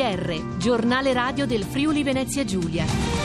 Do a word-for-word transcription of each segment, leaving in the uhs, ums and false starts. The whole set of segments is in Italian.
R, giornale radio del Friuli Venezia Giulia.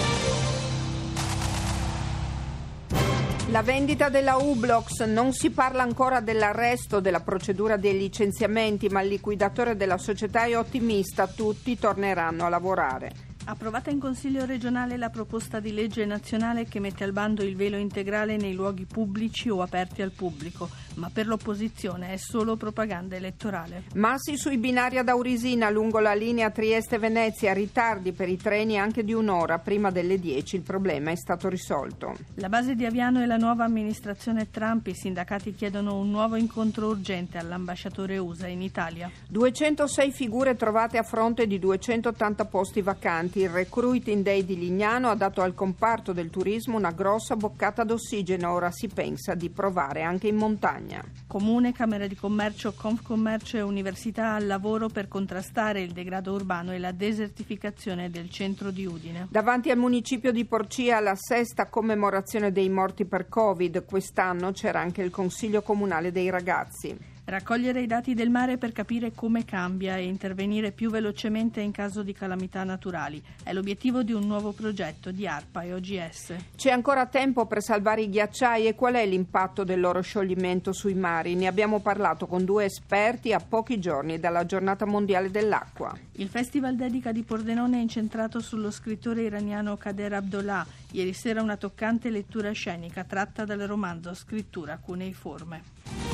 La vendita della U-Blox, non si parla ancora dell'arresto, della procedura dei licenziamenti, ma il liquidatore della società è ottimista, tutti torneranno a lavorare. Approvata in Consiglio regionale la proposta di legge nazionale che mette al bando il velo integrale nei luoghi pubblici o aperti al pubblico, ma per l'opposizione è solo propaganda elettorale. Massi sui binari ad Aurisina lungo la linea Trieste-Venezia, ritardi per i treni anche di un'ora prima delle dieci, il problema è stato risolto. La base di Aviano e la nuova amministrazione Trump, i sindacati chiedono un nuovo incontro urgente all'ambasciatore U S A in Italia. duecentosei figure trovate a fronte di duecentottanta posti vacanti. Il Recruiting Day di Lignano ha dato al comparto del turismo una grossa boccata d'ossigeno. Ora si pensa di provare anche in montagna. Comune, Camera di Commercio, Confcommercio e Università al lavoro per contrastare il degrado urbano e la desertificazione del centro di Udine. Davanti al municipio di Porcia la sesta commemorazione dei morti per Covid. Quest'anno c'era anche il Consiglio Comunale dei Ragazzi. Raccogliere i dati del mare per capire come cambia e intervenire più velocemente in caso di calamità naturali è l'obiettivo di un nuovo progetto di ARPA e O G S. C'è ancora tempo per salvare i ghiacciai e qual è l'impatto del loro scioglimento sui mari? Ne abbiamo parlato con due esperti a pochi giorni dalla Giornata Mondiale dell'Acqua. Il Festival Dedica di Pordenone è incentrato sullo scrittore iraniano Kader Abdollah. Ieri sera una toccante lettura scenica tratta dal romanzo Scrittura cuneiforme.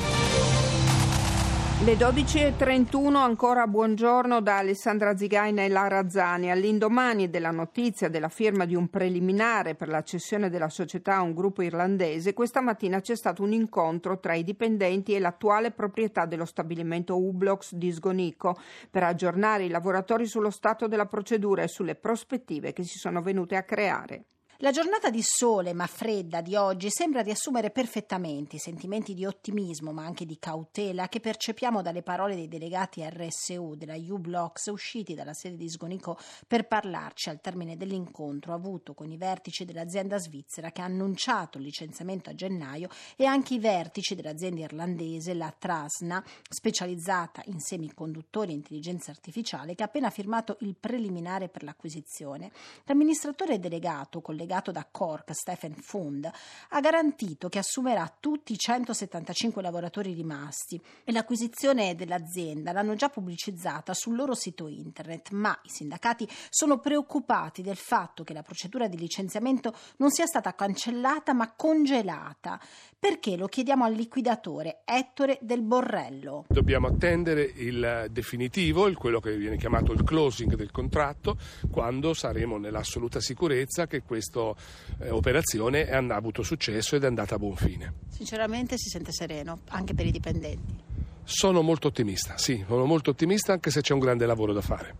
Le dodici e trentuno, ancora buongiorno da Alessandra Zigaina e Lara Zani. All'indomani della notizia della firma di un preliminare per la cessione della società a un gruppo irlandese, questa mattina c'è stato un incontro tra i dipendenti e l'attuale proprietà dello stabilimento U-Blox di Sgonico per aggiornare i lavoratori sullo stato della procedura e sulle prospettive che si sono venute a creare. La giornata di sole ma fredda di oggi sembra riassumere perfettamente i sentimenti di ottimismo ma anche di cautela che percepiamo dalle parole dei delegati R S U della U-Blox usciti dalla sede di Sgonico per parlarci al termine dell'incontro avuto con i vertici dell'azienda svizzera che ha annunciato il licenziamento a gennaio e anche i vertici dell'azienda irlandese, la Trasna, specializzata in semiconduttori e intelligenza artificiale, che ha appena firmato il preliminare per l'acquisizione. L'amministratore delegato, collegato da Cork, Stephen Fund, ha garantito che assumerà tutti i centosettantacinque lavoratori rimasti e l'acquisizione dell'azienda l'hanno già pubblicizzata sul loro sito internet, ma i sindacati sono preoccupati del fatto che la procedura di licenziamento non sia stata cancellata ma congelata. Perché? Lo chiediamo al liquidatore Ettore Del Borrello. Dobbiamo attendere il definitivo, il quello che viene chiamato il closing del contratto, quando saremo nell'assoluta sicurezza che questa eh, operazione è, ha avuto successo ed è andata a buon fine. Sinceramente si sente sereno, anche per i dipendenti. Sono molto ottimista, sì, sono molto ottimista anche se c'è un grande lavoro da fare.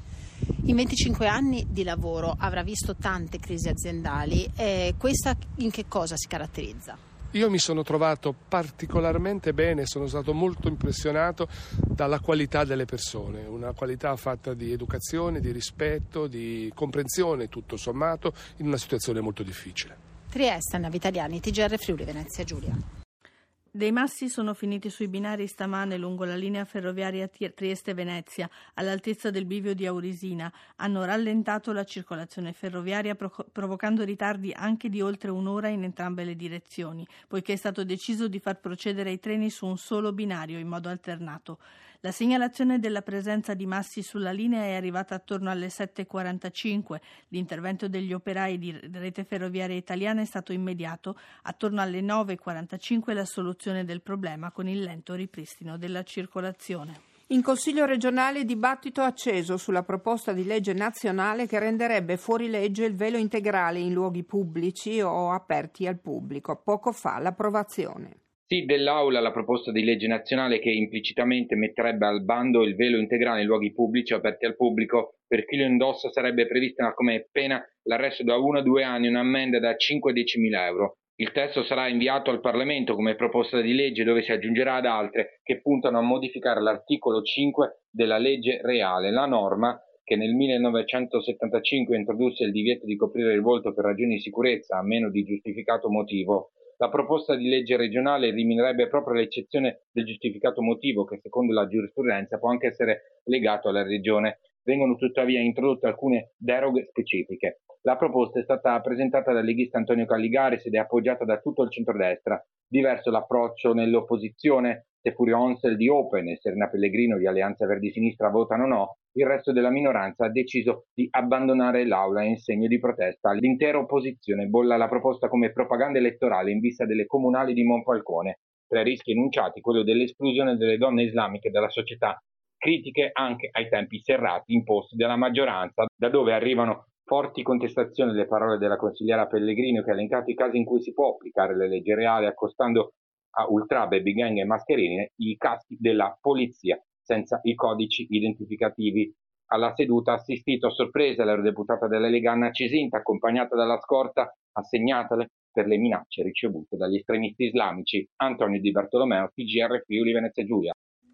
In venticinque anni di lavoro avrà visto tante crisi aziendali, e questa in che cosa si caratterizza? Io mi sono trovato particolarmente bene, sono stato molto impressionato dalla qualità delle persone, una qualità fatta di educazione, di rispetto, di comprensione, tutto sommato, in una situazione molto difficile. Trieste, Navitaliani, T G R Friuli Venezia Giulia. Dei massi sono finiti sui binari stamane lungo la linea ferroviaria Trieste-Venezia, all'altezza del bivio di Aurisina. Hanno rallentato la circolazione ferroviaria, pro- provocando ritardi anche di oltre un'ora in entrambe le direzioni, poiché è stato deciso di far procedere i treni su un solo binario in modo alternato. La segnalazione della presenza di massi sulla linea è arrivata attorno alle sette e quarantacinque. L'intervento degli operai di Rete Ferroviaria Italiana è stato immediato. Attorno alle nove e quarantacinque la soluzione del problema con il lento ripristino della circolazione. In Consiglio regionale dibattito acceso sulla proposta di legge nazionale che renderebbe fuori legge il velo integrale in luoghi pubblici o aperti al pubblico. Poco fa l'approvazione. Sì, dell'Aula la proposta di legge nazionale che implicitamente metterebbe al bando il velo integrale in luoghi pubblici o aperti al pubblico. Per chi lo indossa sarebbe prevista come pena l'arresto da uno a due anni e un'ammenda da cinque a diecimila euro. Il testo sarà inviato al Parlamento come proposta di legge, dove si aggiungerà ad altre che puntano a modificare l'articolo cinque della legge reale, la norma che nel millenovecentosettantacinque introdusse il divieto di coprire il volto per ragioni di sicurezza a meno di giustificato motivo. La proposta di legge regionale eliminerebbe proprio l'eccezione del giustificato motivo che secondo la giurisprudenza può anche essere legato alla regione. vengono tuttavia introdotte alcune deroghe specifiche. La proposta è stata presentata dal leghista Antonio Calligaris ed è appoggiata da tutto il centrodestra. Diverso l'approccio nell'opposizione. Se Furio Onsel di Open e Serena Pellegrino di Alleanza Verdi Sinistra votano no, il resto della minoranza ha deciso di abbandonare l'aula in segno di protesta. L'intera opposizione bolla la proposta come propaganda elettorale in vista delle comunali di Monfalcone. Tra i rischi enunciati quello dell'esclusione delle donne islamiche dalla società, critiche anche ai tempi serrati imposti dalla maggioranza, da dove arrivano forti contestazioni alle parole della consigliera Pellegrino, che ha elencato i casi in cui si può applicare le leggi reali accostando a ultra, baby gang e mascherine i caschi della polizia senza i codici identificativi. Alla seduta ha assistito a sorpresa l'eurodeputata della Lega Anna Cesinta, accompagnata dalla scorta assegnatale per le minacce ricevute dagli estremisti islamici. Antonio Di Bartolomeo, T G R Friuli Venezia Giulia.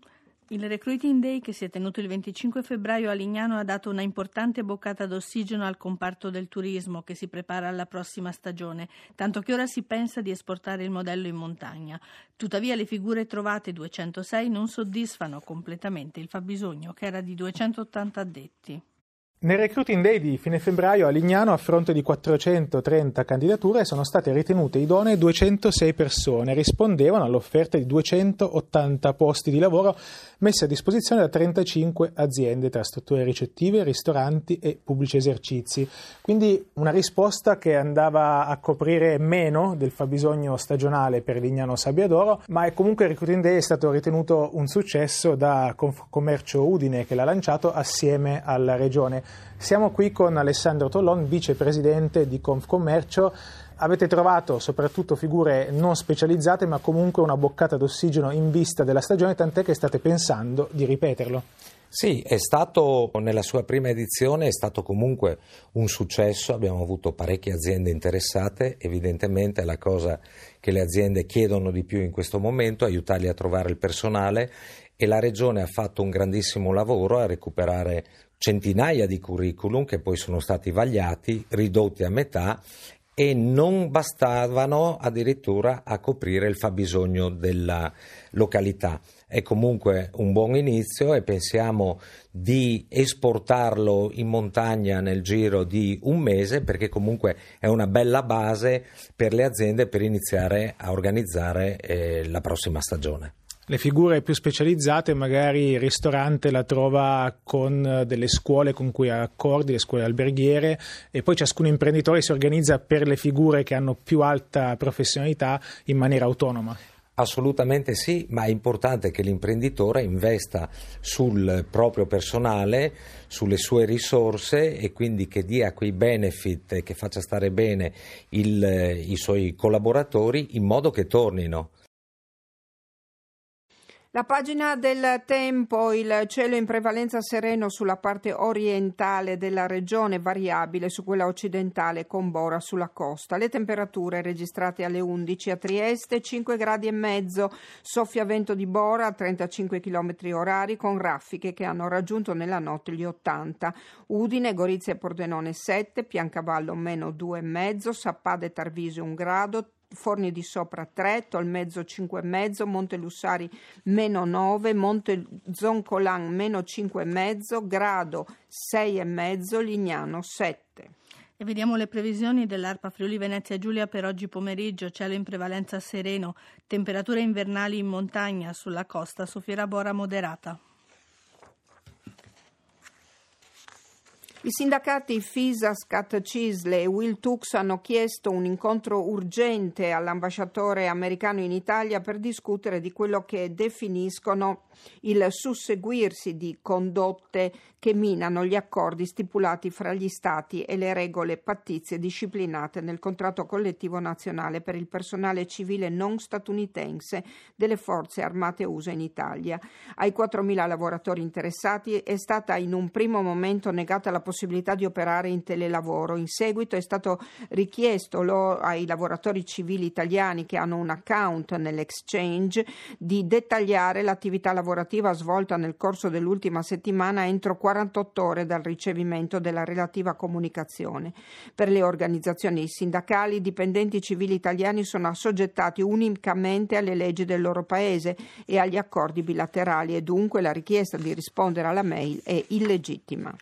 Il Recruiting Day che si è tenuto il venticinque febbraio a Lignano ha dato una importante boccata d'ossigeno al comparto del turismo che si prepara alla prossima stagione, tanto che ora si pensa di esportare il modello in montagna. Tuttavia le figure trovate duecentosei non soddisfano completamente il fabbisogno, che era di duecentottanta addetti. Nel Recruiting Day di fine febbraio a Lignano, a fronte di quattrocentotrenta candidature, sono state ritenute idonee duecentosei persone. Rispondevano all'offerta di duecentottanta posti di lavoro messi a disposizione da trentacinque aziende tra strutture ricettive, ristoranti e pubblici esercizi. Quindi una risposta che andava a coprire meno del fabbisogno stagionale per Lignano Sabbia d'Oro, ma è comunque il Recruiting Day è stato ritenuto un successo da Confcommercio Udine, che l'ha lanciato assieme alla Regione. Siamo qui con Alessandro Tollon, vicepresidente di Confcommercio. Avete trovato soprattutto figure non specializzate, ma comunque una boccata d'ossigeno in vista della stagione, tant'è che state pensando di ripeterlo. Sì, è stato nella sua prima edizione, è stato comunque un successo, abbiamo avuto parecchie aziende interessate. Evidentemente la cosa che le aziende chiedono di più in questo momento è aiutarli a trovare il personale, e la Regione ha fatto un grandissimo lavoro a recuperare centinaia di curriculum che poi sono stati vagliati, ridotti a metà, e non bastavano addirittura a coprire il fabbisogno della località. È comunque un buon inizio e pensiamo di esportarlo in montagna nel giro di un mese, perché comunque è una bella base per le aziende per iniziare a organizzare eh, la prossima stagione. Le figure più specializzate, magari il ristorante la trova con delle scuole con cui ha accordi, le scuole alberghiere, e poi ciascun imprenditore si organizza per le figure che hanno più alta professionalità in maniera autonoma. Assolutamente sì, ma è importante che l'imprenditore investa sul proprio personale, sulle sue risorse, e quindi che dia quei benefit e che faccia stare bene il, i suoi collaboratori in modo che tornino. La pagina del tempo: il cielo in prevalenza sereno sulla parte orientale della regione, variabile su quella occidentale con bora sulla costa. Le temperature registrate alle undici a Trieste, cinque gradi e mezzo, soffia vento di bora a trentacinque chilometri orari con raffiche che hanno raggiunto nella notte gli ottanta. Udine, Gorizia e Pordenone sette, Piancavallo meno due e mezzo, Sappada e Tarvisio un grado, Forni di Sopra tre, Tolmezzo cinque e mezzo, Monte Lussari meno nove, Monte Zoncolan meno cinque e mezzo, Grado sei e mezzo, Lignano sette. E vediamo le previsioni dell'ARPA Friuli Venezia Giulia per oggi pomeriggio: cielo in prevalenza sereno, temperature invernali in montagna, sulla costa soffierà bora moderata. I sindacati Fisascat, Cisle e Will Tux hanno chiesto un incontro urgente all'ambasciatore americano in Italia per discutere di quello che definiscono il susseguirsi di condotte che minano gli accordi stipulati fra gli Stati e le regole pattizie disciplinate nel contratto collettivo nazionale per il personale civile non statunitense delle forze armate U S A in Italia. Ai quattromila lavoratori interessati è stata in un primo momento negata la possibilità di operare in telelavoro. In seguito è stato richiesto lo, ai lavoratori civili italiani che hanno un account nell'exchange di dettagliare l'attività lavorativa svolta nel corso dell'ultima settimana entro quarantotto ore dal ricevimento della relativa comunicazione. Per le organizzazioni sindacali, i dipendenti civili italiani sono assoggettati unicamente alle leggi del loro paese e agli accordi bilaterali, e dunque la richiesta di rispondere alla mail è illegittima.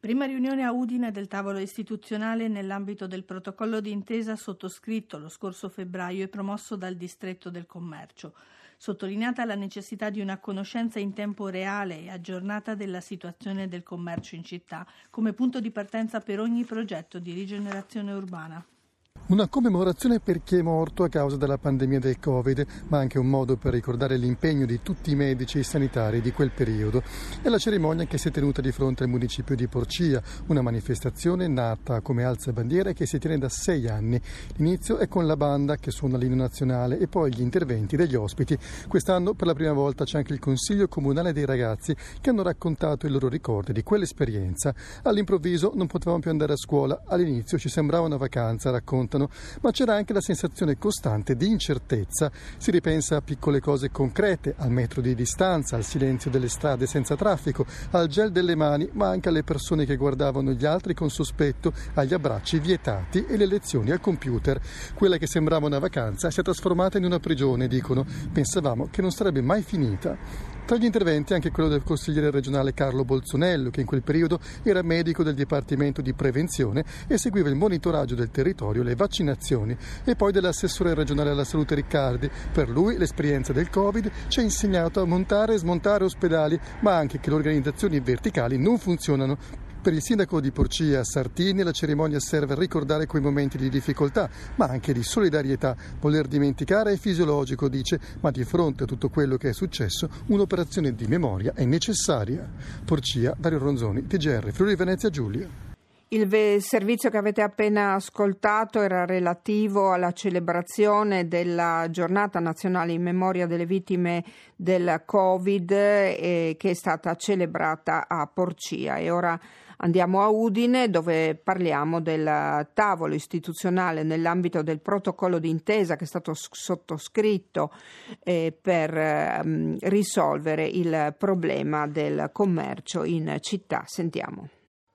Prima riunione a Udine del tavolo istituzionale nell'ambito del protocollo d'intesa sottoscritto lo scorso febbraio e promosso dal Distretto del Commercio. Sottolineata la necessità di una conoscenza in tempo reale e aggiornata della situazione del commercio in città come punto di partenza per ogni progetto di rigenerazione urbana. Una commemorazione per chi è morto a causa della pandemia del Covid, ma anche un modo per ricordare l'impegno di tutti i medici e sanitari di quel periodo. È la cerimonia che si è tenuta di fronte al municipio di Porcia, una manifestazione nata come alzabandiera che si tiene da sei anni. L'inizio è con la banda che suona l'inno nazionale e poi gli interventi degli ospiti. Quest'anno per la prima volta c'è anche il Consiglio Comunale dei ragazzi che hanno raccontato i loro ricordi di quell'esperienza. All'improvviso non potevamo più andare a scuola, all'inizio ci sembrava una vacanza, raccontano, ma c'era anche la sensazione costante di incertezza. Si ripensa a piccole cose concrete, al metro di distanza, al silenzio delle strade senza traffico, al gel delle mani, ma anche alle persone che guardavano gli altri con sospetto, agli abbracci vietati e le lezioni al computer. Quella che sembrava una vacanza si è trasformata in una prigione, dicono. Pensavamo che non sarebbe mai finita. Tra gli interventi anche quello del consigliere regionale Carlo Bolzonello, che in quel periodo era medico del Dipartimento di Prevenzione e seguiva il monitoraggio del territorio, le vaccinazioni, e poi dell'assessore regionale alla salute Riccardi. Per lui l'esperienza del Covid ci ha insegnato a montare e smontare ospedali, ma anche che le organizzazioni verticali non funzionano. Per il sindaco di Porcia, Sartini, la cerimonia serve a ricordare quei momenti di difficoltà, ma anche di solidarietà. Voler dimenticare è fisiologico, dice, ma di fronte a tutto quello che è successo, un'operazione di memoria è necessaria. Porcia, Dario Ronzoni, T G R, Friuli Venezia Giulia. Il ve- servizio che avete appena ascoltato era relativo alla celebrazione della giornata nazionale in memoria delle vittime del Covid eh, che è stata celebrata a Porcia. E ora andiamo a Udine, dove parliamo del tavolo istituzionale nell'ambito del protocollo d'intesa che è stato sottoscritto eh, per eh, risolvere il problema del commercio in città. Sentiamo.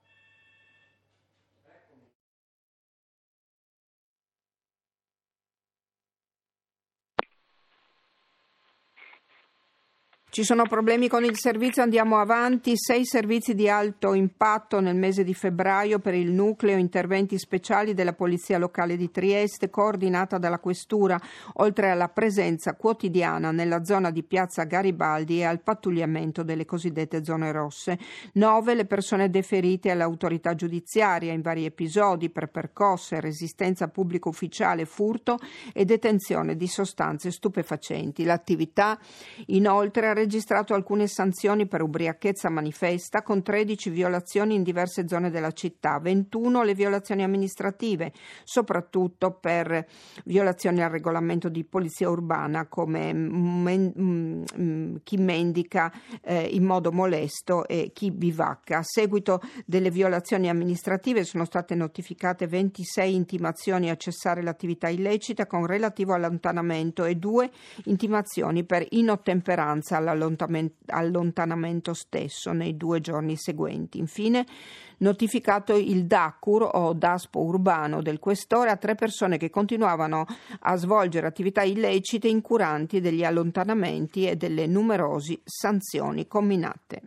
Ci sono problemi con il servizio, andiamo avanti. Sei servizi di alto impatto nel mese di febbraio per il nucleo interventi speciali della Polizia Locale di Trieste, coordinata dalla Questura, oltre alla presenza quotidiana nella zona di Piazza Garibaldi e al pattugliamento delle cosiddette zone rosse. Nove le persone deferite all'autorità giudiziaria in vari episodi per percosse, resistenza a pubblico ufficiale, furto e detenzione di sostanze stupefacenti. L'attività inoltre ha registrato alcune sanzioni per ubriachezza manifesta, con tredici violazioni in diverse zone della città, ventuno le violazioni amministrative, soprattutto per violazioni al regolamento di polizia urbana, come men, mh, chi mendica eh, in modo molesto e chi bivacca. A seguito delle violazioni amministrative sono state notificate ventisei intimazioni a cessare l'attività illecita con relativo allontanamento e due intimazioni per inottemperanza all'allontanamento stesso nei due giorni seguenti. Infine, notificato il DACUR o DASPO urbano del questore a tre persone che continuavano a svolgere attività illecite incuranti degli allontanamenti e delle numerose sanzioni comminate.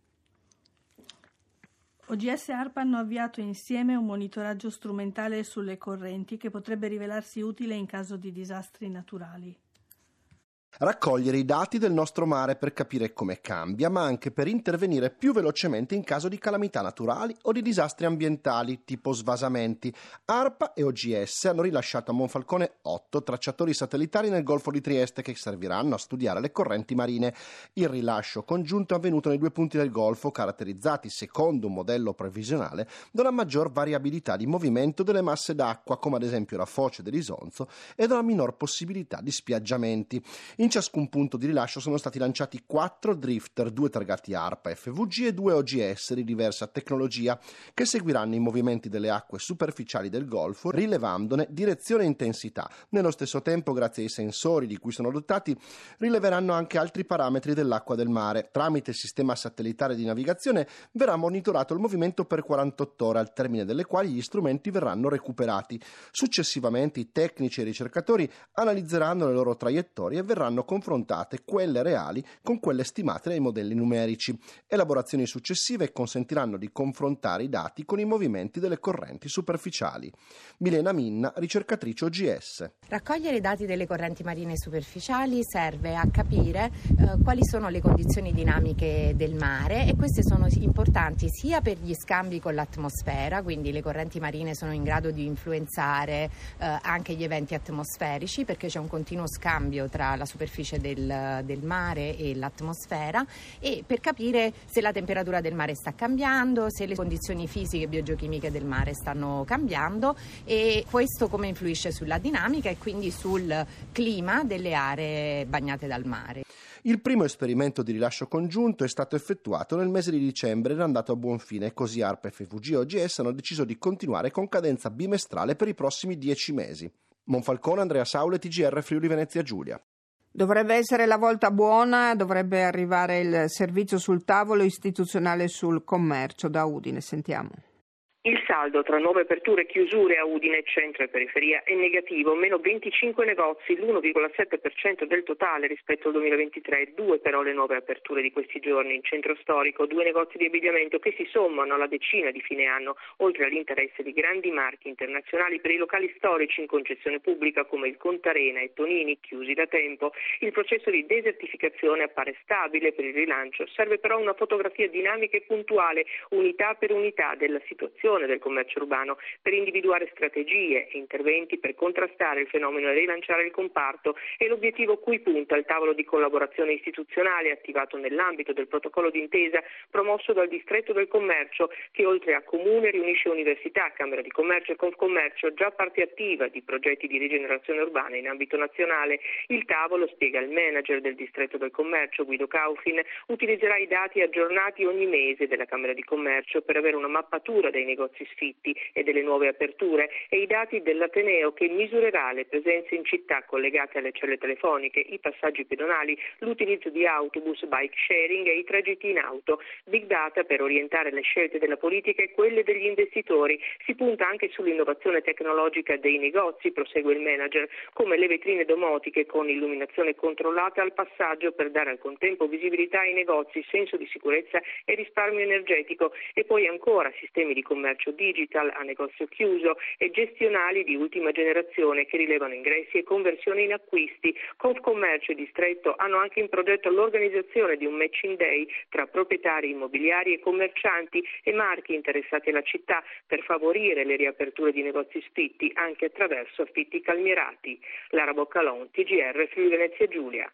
O G S e ARPA hanno avviato insieme un monitoraggio strumentale sulle correnti che potrebbe rivelarsi utile in caso di disastri naturali. Raccogliere i dati del nostro mare per capire come cambia, ma anche per intervenire più velocemente in caso di calamità naturali o di disastri ambientali, tipo svasamenti. ARPA e O G S hanno rilasciato a Monfalcone otto tracciatori satellitari nel Golfo di Trieste che serviranno a studiare le correnti marine. Il rilascio congiunto è avvenuto nei due punti del Golfo, caratterizzati, secondo un modello previsionale, da una maggior variabilità di movimento delle masse d'acqua, come ad esempio la foce dell'Isonzo, e da una minor possibilità di spiaggiamenti. In ciascun punto di rilascio sono stati lanciati quattro drifter, due targati ARPA F V G e due O G S di diversa tecnologia, che seguiranno i movimenti delle acque superficiali del Golfo, rilevandone direzione e intensità. Nello stesso tempo, grazie ai sensori di cui sono dotati, rileveranno anche altri parametri dell'acqua del mare. Tramite il sistema satellitare di navigazione verrà monitorato il movimento per quarantotto ore, al termine delle quali gli strumenti verranno recuperati. Successivamente i tecnici e i ricercatori analizzeranno le loro traiettorie e verranno vanno confrontate quelle reali con quelle stimate dai modelli numerici. Elaborazioni successive consentiranno di confrontare i dati con i movimenti delle correnti superficiali. Milena Minna, ricercatrice O G S. Raccogliere i dati delle correnti marine superficiali serve a capire eh, quali sono le condizioni dinamiche del mare, e queste sono importanti sia per gli scambi con l'atmosfera, quindi le correnti marine sono in grado di influenzare eh, anche gli eventi atmosferici, perché c'è un continuo scambio tra la superficie del, del mare e l'atmosfera, e per capire se la temperatura del mare sta cambiando, se le condizioni fisiche e biogeochimiche del mare stanno cambiando, e questo come influisce sulla dinamica e quindi sul clima delle aree bagnate dal mare. Il primo esperimento di rilascio congiunto è stato effettuato nel mese di dicembre ed è andato a buon fine, così A R P, F V G e O G S hanno deciso di continuare con cadenza bimestrale per i prossimi dieci mesi. Monfalcone, Andrea Saule, T G R Friuli Venezia Giulia. Dovrebbe essere la volta buona, dovrebbe arrivare il servizio sul tavolo istituzionale sul commercio. Da Udine, sentiamo. Il saldo tra nuove aperture e chiusure a Udine, centro e periferia è negativo, meno venticinque negozi, l'uno virgola sette per cento del totale rispetto al duemilaventitré, due però le nuove aperture di questi giorni. In centro storico, due negozi di abbigliamento che si sommano alla decina di fine anno, oltre all'interesse di grandi marchi internazionali per i locali storici in concessione pubblica come il Contarena e Tonini, chiusi da tempo. Il processo di desertificazione appare stabile per il rilancio, serve però una fotografia dinamica e puntuale, unità per unità della situazione del commercio urbano, per individuare strategie e interventi per contrastare il fenomeno e rilanciare il comparto. È l'obiettivo cui punta il tavolo di collaborazione istituzionale attivato nell'ambito del protocollo d'intesa promosso dal Distretto del Commercio, che oltre a Comune riunisce università, Camera di Commercio e Confcommercio, già parte attiva di progetti di rigenerazione urbana in ambito nazionale. Il tavolo, spiega il manager del Distretto del Commercio, Guido Kaufin, utilizzerà i dati aggiornati ogni mese della Camera di Commercio per avere una mappatura dei negozi sfitti e delle nuove aperture, e i dati dell'Ateneo, che misurerà le presenze in città collegate alle celle telefoniche, i passaggi pedonali, l'utilizzo di autobus, bike sharing e i tragitti in auto. Big data per orientare le scelte della politica e quelle degli investitori. Si punta anche sull'innovazione tecnologica dei negozi, prosegue il manager, come le vetrine domotiche con illuminazione controllata al passaggio per dare al contempo visibilità ai negozi, senso di sicurezza e risparmio energetico, e poi ancora sistemi di commercio digital a negozio chiuso e gestionali di ultima generazione che rilevano ingressi e conversioni in acquisti. Confcommercio e Distretto hanno anche in progetto l'organizzazione di un matching day tra proprietari immobiliari e commercianti e marchi interessati alla città per favorire le riaperture di negozi sfitti anche attraverso affitti calmierati. Lara Boccalon, T G R Friuli Venezia Giulia.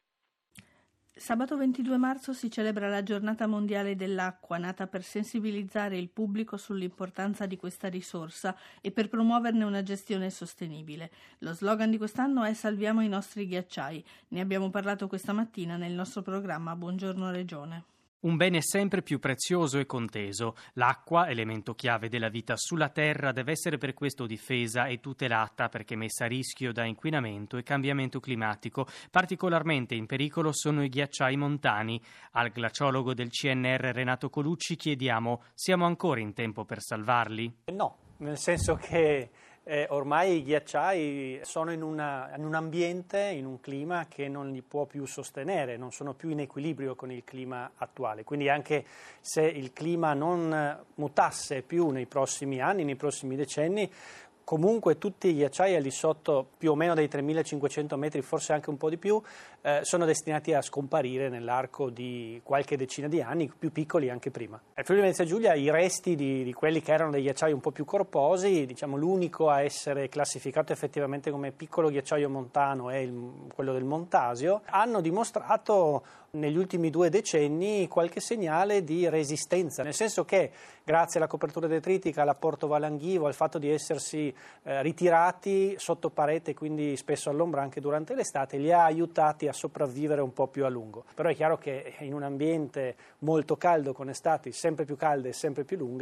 Sabato ventidue marzo si celebra la Giornata Mondiale dell'Acqua, nata per sensibilizzare il pubblico sull'importanza di questa risorsa e per promuoverne una gestione sostenibile. Lo slogan di quest'anno è "Salviamo i nostri ghiacciai". Ne abbiamo parlato questa mattina nel nostro programma Buongiorno Regione. Un bene sempre più prezioso e conteso. L'acqua, elemento chiave della vita sulla Terra, deve essere per questo difesa e tutelata perché messa a rischio da inquinamento e cambiamento climatico. Particolarmente in pericolo sono i ghiacciai montani. Al glaciologo del C N R Renato Colucci chiediamo: siamo ancora in tempo per salvarli? No, nel senso che Eh, ormai i ghiacciai sono in, una, in un ambiente, in un clima che non li può più sostenere, non sono più in equilibrio con il clima attuale. Quindi anche se il clima non mutasse più nei prossimi anni, nei prossimi decenni, comunque tutti i ghiacciai al di sotto più o meno dei tremilacinquecento metri, forse anche un po' di più, eh, sono destinati a scomparire nell'arco di qualche decina di anni, più piccoli anche prima. Al Friuli Venezia Giulia i resti di, di quelli che erano dei ghiacciai un po' più corposi, diciamo l'unico a essere classificato effettivamente come piccolo ghiacciaio montano è il, quello del Montasio, hanno dimostrato negli ultimi due decenni qualche segnale di resistenza, nel senso che grazie alla copertura detritica, all'apporto valanghivo, al fatto di essersi eh, ritirati sotto parete, quindi spesso all'ombra anche durante l'estate, li ha aiutati a sopravvivere un po' più a lungo. Però è chiaro che in un ambiente molto caldo, con estati sempre più calde e sempre più lunghe,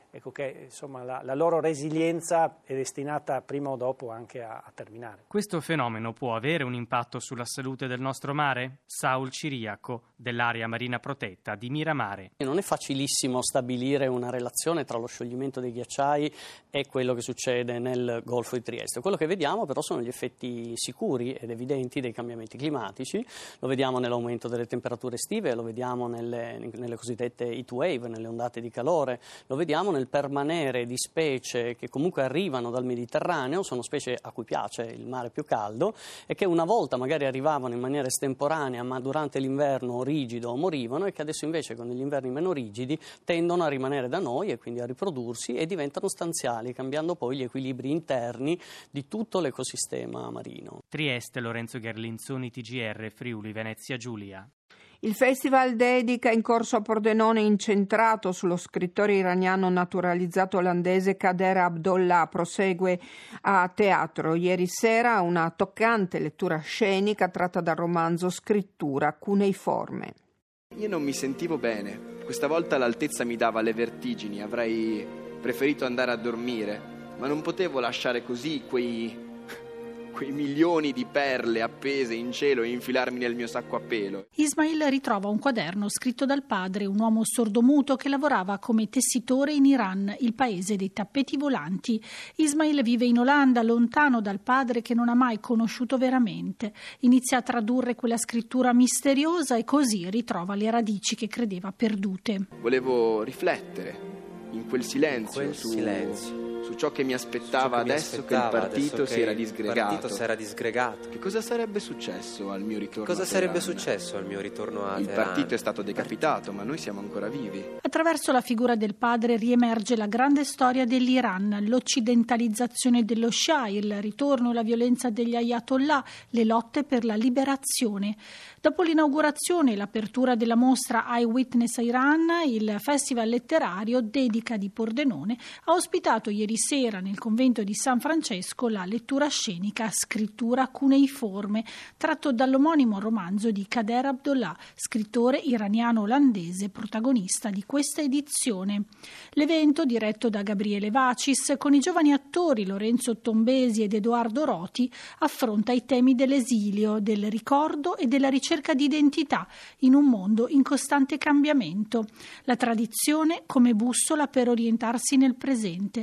ecco che insomma, la, la loro resilienza è destinata prima o dopo anche a, a terminare. Questo fenomeno può avere un impatto sulla salute del nostro mare? Saul Ciriaco, dell'area marina protetta di Miramare. Non è facilissimo stabilire una relazione tra lo scioglimento dei ghiacciai e quello che succede nel Golfo di Trieste. Quello che vediamo però sono gli effetti sicuri ed evidenti dei cambiamenti climatici, lo vediamo nell'aumento delle temperature estive, lo vediamo nelle, nelle cosiddette heat wave, nelle ondate di calore, lo vediamo nel permanere di specie che comunque arrivano dal Mediterraneo, sono specie a cui piace il mare più caldo e che una volta magari arrivavano in maniera estemporanea ma durante l'inverno rigido morivano e che adesso invece con gli inverni meno rigidi tendono a rimanere da noi e quindi a riprodursi e diventano stanziali, cambiando poi gli equilibri interni di tutto l'ecosistema marino. Trieste, Lorenzo Gherlinzoni, T G R, Friuli, Venezia Giulia. Il Festival Dedica in corso a Pordenone, incentrato sullo scrittore iraniano naturalizzato olandese Kader Abdollah, prosegue a teatro. Ieri sera una toccante lettura scenica tratta dal romanzo Scrittura cuneiforme. Io non mi sentivo bene. Questa volta l'altezza mi dava le vertigini. Avrei preferito andare a dormire, ma non potevo lasciare così quei... quei milioni di perle appese in cielo e infilarmi nel mio sacco a pelo. Ismail ritrova un quaderno scritto dal padre, un uomo sordomuto che lavorava come tessitore in Iran, il paese dei tappeti volanti. Ismail vive in Olanda, lontano dal padre che non ha mai conosciuto veramente. Inizia a tradurre quella scrittura misteriosa e così ritrova le radici che credeva perdute. Volevo riflettere in quel silenzio, in quel su... silenzio. su ciò che mi aspettava che mi adesso aspettava, che il partito si era disgregato. partito si era disgregato. Che cosa sarebbe successo al mio ritorno Cosa a sarebbe Teheran? successo al mio ritorno a Il Teheran? partito è stato decapitato, ma noi siamo ancora vivi. Attraverso la figura del padre riemerge la grande storia dell'Iran, l'occidentalizzazione dello Shah, il ritorno e la violenza degli ayatollah, le lotte per la liberazione. Dopo l'inaugurazione e l'apertura della mostra Eyewitness Iran, il festival letterario Dedica di Pordenone ha ospitato ieri sera nel convento di San Francesco la lettura scenica Scrittura cuneiforme, tratto dall'omonimo romanzo di Kader Abdollah, scrittore iraniano-olandese protagonista di questa edizione. L'evento, diretto da Gabriele Vacis, con i giovani attori Lorenzo Tombesi ed Edoardo Roti, affronta i temi dell'esilio, del ricordo e della ricerca di identità in un mondo in costante cambiamento. La tradizione come bussola per orientarsi nel presente.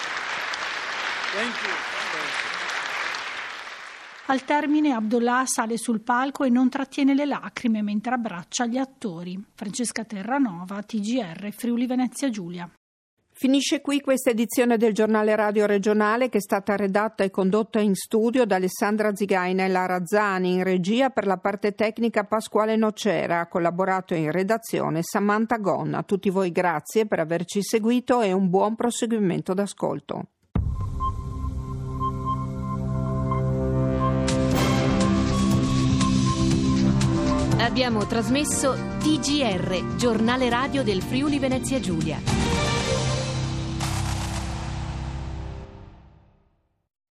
Al termine Abdollah sale sul palco e non trattiene le lacrime mentre abbraccia gli attori. Francesca Terranova, T G R, Friuli Venezia Giulia. Finisce qui questa edizione del giornale radio regionale che è stata redatta e condotta in studio da Alessandra Zigaina e Lara Razzani, in regia per la parte tecnica Pasquale Nocera, ha collaborato in redazione Samantha Gonna. A tutti voi grazie per averci seguito e un buon proseguimento d'ascolto. Abbiamo trasmesso T G R, giornale radio del Friuli Venezia Giulia.